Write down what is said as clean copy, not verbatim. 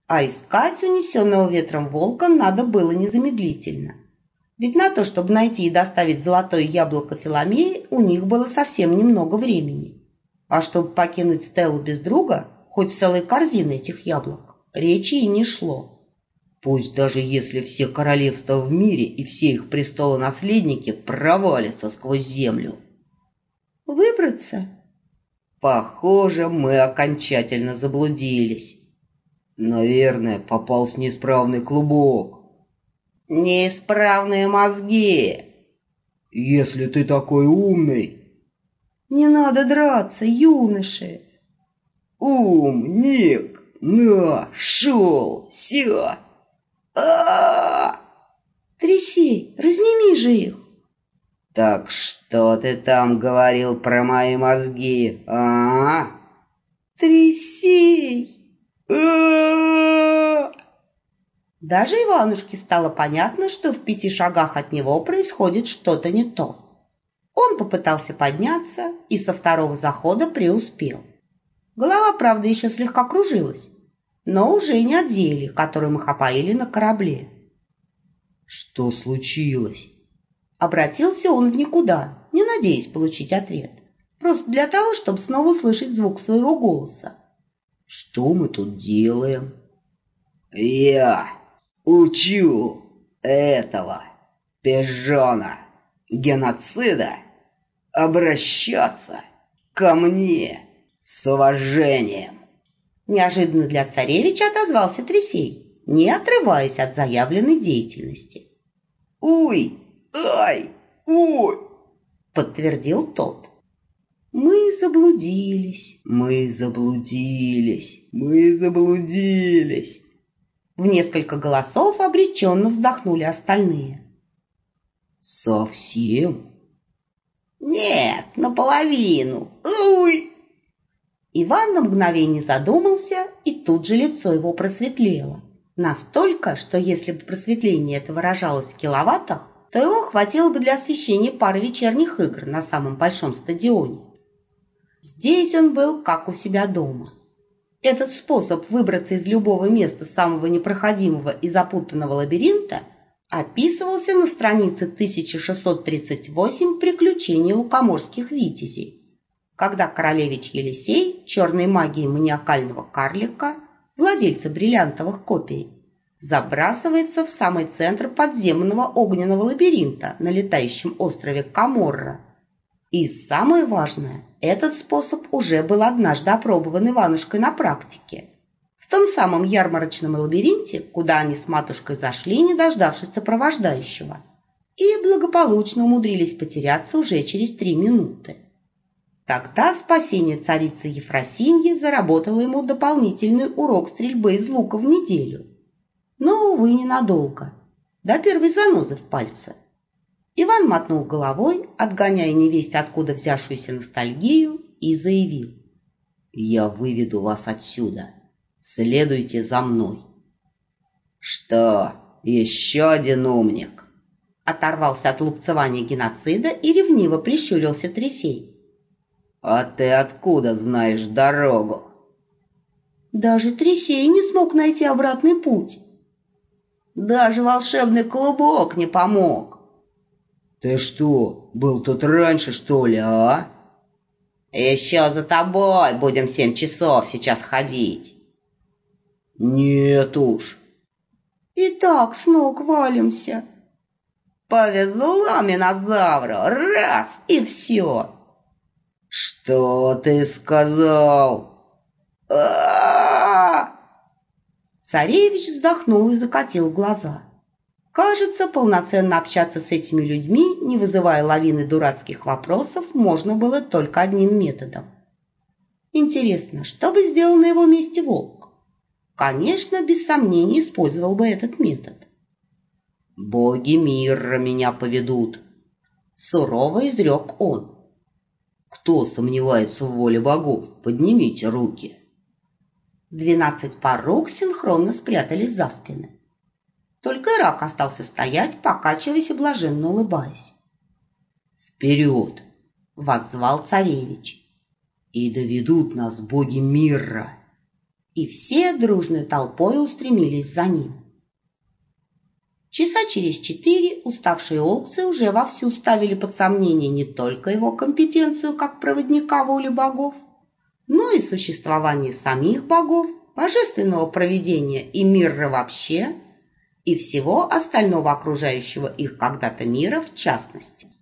А искать унесенного ветром волка надо было незамедлительно. Ведь на то, чтобы найти и доставить золотое яблоко Филомеи, у них было совсем немного времени. А чтобы покинуть Стеллу без друга, хоть с целой корзиной этих яблок, речи и не шло. Пусть даже если все королевства в мире и все их престолонаследники провалятся сквозь землю. Выбраться? Похоже, мы окончательно заблудились. Наверное, попался неисправный клубок. Неисправные мозги. Если ты такой умный... Не надо драться, юноши. Умник, нашелся. Тресей, разними же их. Так что ты там говорил про мои мозги, а? Тресей! Даже Иванушке стало понятно, что в 5 шагах от него происходит что-то не то. Он попытался подняться и со второго захода преуспел. Голова, правда, еще слегка кружилась, но уже не от зелья, которым их опоили на корабле. Что случилось? Обратился он в никуда, не надеясь получить ответ. Просто для того, чтобы снова услышать звук своего голоса. Что мы тут делаем? Я учу этого пижона геноцида обращаться ко мне с уважением. Неожиданно для царевича отозвался Тресей, не отрываясь от заявленной деятельности. «Уй! Ай! Ой!» — подтвердил тот. «Мы заблудились, мы заблудились, мы заблудились!» В несколько голосов обреченно вздохнули остальные. «Совсем?» «Нет, наполовину! Уй!» Иван на мгновение задумался, и тут же лицо его просветлело. Настолько, что если бы просветление это выражалось в киловаттах, то его хватило бы для освещения пары вечерних игр на самом большом стадионе. Здесь он был как у себя дома. Этот способ выбраться из любого места самого непроходимого и запутанного лабиринта описывался на странице 1638 «Приключений лукоморских витязей», когда королевич Елисей, черной магией маниакального карлика, владельца бриллиантовых копий, забрасывается в самый центр подземного огненного лабиринта на летающем острове Каморра. И самое важное, этот способ уже был однажды опробован Иванушкой на практике, в том самом ярмарочном лабиринте, куда они с матушкой зашли, не дождавшись сопровождающего, и благополучно умудрились потеряться уже через 3 минуты. Тогда спасение царицы Ефросиньи заработало ему дополнительный урок стрельбы из лука в неделю. Но, увы, ненадолго, до первой занозы в пальце. Иван мотнул головой, отгоняя невесть откуда взявшуюся ностальгию, и заявил: «Я выведу вас отсюда. Следуйте за мной». «Что, еще один умник?» Оторвался от лупцевания геноцида и ревниво прищурился Тресей. «А ты откуда знаешь дорогу?» Даже Тресей не смог найти обратный путь. Даже волшебный клубок не помог. «Ты что, был тут раньше, что ли, а?» «Еще за тобой будем 7 часов сейчас ходить». «Нет уж». «И так с ног валимся». «Повезло Минозавру, раз и все». «Что ты сказал?» Царевич вздохнул и закатил глаза. Кажется, полноценно общаться с этими людьми, не вызывая лавины дурацких вопросов, можно было только одним методом. Интересно, что бы сделал на его месте волк? Конечно, без сомнения использовал бы этот метод. «Боги мира меня поведут», — сурово изрек он. «Кто сомневается в воле богов, поднимите руки». 12 пар рук синхронно спрятались за спины. Только Ирак остался стоять, покачиваясь и блаженно улыбаясь. «Вперед!» — воззвал царевич. «И доведут нас боги мира!» и все дружной толпой устремились за ним. Часа через 4 уставшие олкцы уже вовсю ставили под сомнение не только его компетенцию как проводника воли богов, но и существование самих богов, божественного провидения и мира вообще, и всего остального окружающего их когда-то мира в частности.